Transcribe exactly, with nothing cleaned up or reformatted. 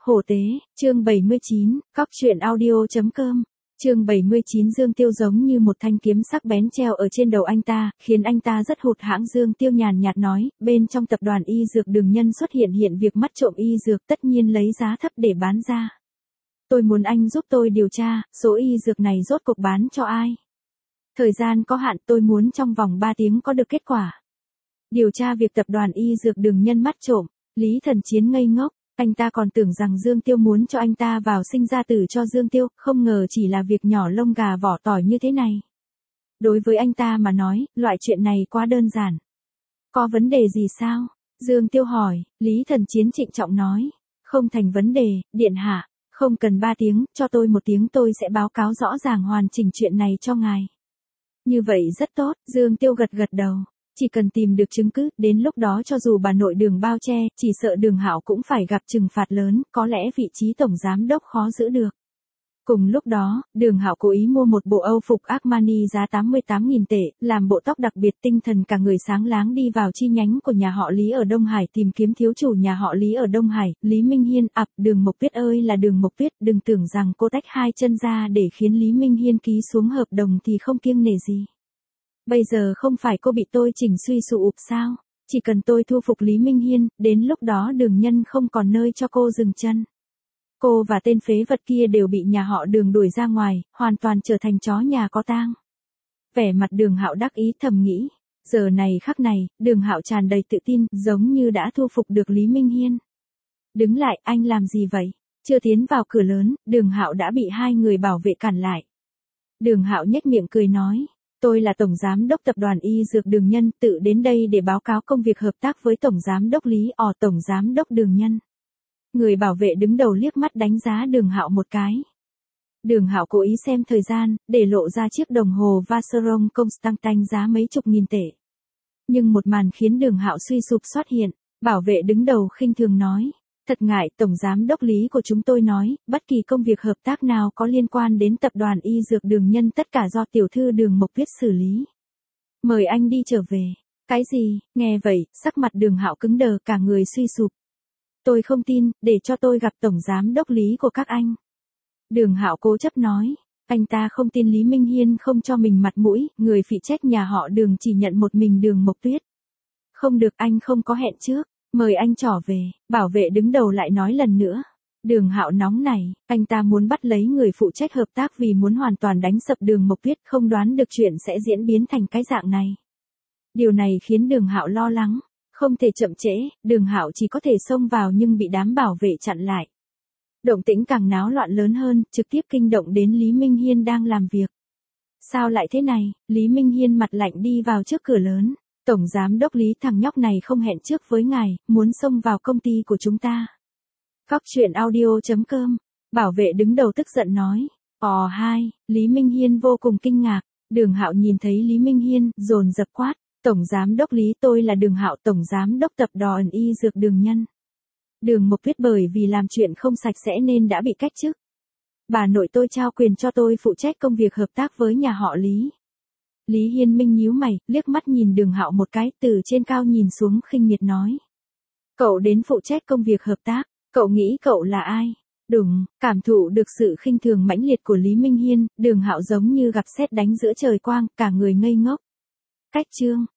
Hổ tế, chương bảy mươi chín, cóc truyện audio chấm com. Chương bảy mươi chín Dương Tiêu giống như một thanh kiếm sắc bén treo ở trên đầu anh ta, khiến anh ta rất hụt hẫng. Dương Tiêu nhàn nhạt nói, bên trong tập đoàn y dược Đường Nhân xuất hiện hiện việc mắt trộm y dược, tất nhiên lấy giá thấp để bán ra. Tôi muốn anh giúp tôi điều tra, số y dược này rốt cuộc bán cho ai. Thời gian có hạn, tôi muốn trong vòng ba tiếng có được kết quả. Điều tra việc tập đoàn y dược Đường Nhân mắt trộm. Lý Thần Chiến ngây ngốc. Anh ta còn tưởng rằng Dương Tiêu muốn cho anh ta vào sinh ra tử cho Dương Tiêu, không ngờ chỉ là việc nhỏ lông gà vỏ tỏi như thế này. Đối với anh ta mà nói, loại chuyện này quá đơn giản. Có vấn đề gì sao? Dương Tiêu hỏi. Lý Thần Chiến trịnh trọng nói. Không thành vấn đề, điện hạ. Không cần ba tiếng, cho tôi một tiếng tôi sẽ báo cáo rõ ràng hoàn chỉnh chuyện này cho ngài. Như vậy rất tốt, Dương Tiêu gật gật đầu. Chỉ cần tìm được chứng cứ, đến lúc đó cho dù bà nội Đường bao che, chỉ sợ Đường Hạo cũng phải gặp trừng phạt lớn, có lẽ vị trí tổng giám đốc khó giữ được. Cùng lúc đó, Đường Hạo cố ý mua một bộ Âu phục Armani giá tám mươi tám nghìn tệ, làm bộ tóc đặc biệt, tinh thần cả người sáng láng đi vào chi nhánh của nhà họ Lý ở Đông Hải tìm kiếm thiếu chủ nhà họ Lý ở Đông Hải, Lý Minh Hiên. Ặp, Đường Mộc Tuyết ơi là Đường Mộc Tuyết, đừng tưởng rằng cô tách hai chân ra để khiến Lý Minh Hiên ký xuống hợp đồng thì không kiêng nể gì. Bây giờ không phải cô bị tôi chỉnh suy sụp sao? Chỉ cần tôi thu phục Lý Minh Hiên, đến lúc đó Đường Nhân không còn nơi cho cô dừng chân. Cô và tên phế vật kia đều bị nhà họ Đường đuổi ra ngoài, hoàn toàn trở thành chó nhà có tang. Vẻ mặt Đường Hạo đắc ý thầm nghĩ. Giờ này khắc này, Đường Hạo tràn đầy tự tin, giống như đã thu phục được Lý Minh Hiên. Đứng lại, anh làm gì vậy? Chưa tiến vào cửa lớn, Đường Hạo đã bị hai người bảo vệ cản lại. Đường Hạo nhếch miệng cười nói. Tôi là Tổng Giám đốc Tập đoàn Y Dược Đường Nhân, tự đến đây để báo cáo công việc hợp tác với Tổng Giám đốc Lý ỏ Tổng Giám đốc Đường Nhân. Người bảo vệ đứng đầu liếc mắt đánh giá Đường Hạo một cái. Đường Hạo cố ý xem thời gian, để lộ ra chiếc đồng hồ Vacheron Constantin giá mấy chục nghìn tệ. Nhưng một màn khiến Đường Hạo suy sụp xuất hiện, bảo vệ đứng đầu khinh thường nói. Thật ngại, Tổng Giám đốc Lý của chúng tôi nói, bất kỳ công việc hợp tác nào có liên quan đến tập đoàn Y Dược Đường Nhân tất cả do tiểu thư Đường Mộc Tuyết xử lý. Mời anh đi trở về. Cái gì? Nghe vậy, sắc mặt Đường Hạo cứng đờ, cả người suy sụp. Tôi không tin, để cho tôi gặp Tổng Giám đốc Lý của các anh. Đường Hạo cố chấp nói. Anh ta không tin Lý Minh Hiên không cho mình mặt mũi, người phụ trách nhà họ Đường chỉ nhận một mình Đường Mộc Tuyết. Không được, anh không có hẹn trước. Mời anh trở về, bảo vệ đứng đầu lại nói lần nữa. Đường Hạo nóng này, anh ta muốn bắt lấy người phụ trách hợp tác vì muốn hoàn toàn đánh sập Đường Mộc Tuyết, không đoán được chuyện sẽ diễn biến thành cái dạng này. Điều này khiến Đường Hạo lo lắng, không thể chậm trễ, Đường Hạo chỉ có thể xông vào nhưng bị đám bảo vệ chặn lại. Động tĩnh càng náo loạn lớn hơn, trực tiếp kinh động đến Lý Minh Hiên đang làm việc. Sao lại thế này? Lý Minh Hiên mặt lạnh đi vào trước cửa lớn. Tổng Giám đốc Lý, thằng nhóc này không hẹn trước với ngài, muốn xông vào công ty của chúng ta. Cóc truyện audio chấm com. Bảo vệ đứng đầu tức giận nói. Ồ hai, Lý Minh Hiên vô cùng kinh ngạc. Đường Hạo nhìn thấy Lý Minh Hiên, dồn dập quát. Tổng Giám đốc Lý, tôi là Đường Hạo, Tổng Giám đốc Tập đoàn Y Dược Đường Nhân. Đường Mộc Tuyết bởi vì làm chuyện không sạch sẽ nên đã bị cách chức. Bà nội tôi trao quyền cho tôi phụ trách công việc hợp tác với nhà họ Lý. Lý Hiên Minh nhíu mày, liếc mắt nhìn Đường Hạo một cái, từ trên cao nhìn xuống khinh miệt nói. Cậu đến phụ trách công việc hợp tác, cậu nghĩ cậu là ai? Đúng, cảm thụ được sự khinh thường mãnh liệt của Lý Minh Hiên, Đường Hạo giống như gặp sét đánh giữa trời quang, cả người ngây ngốc. Cách chương,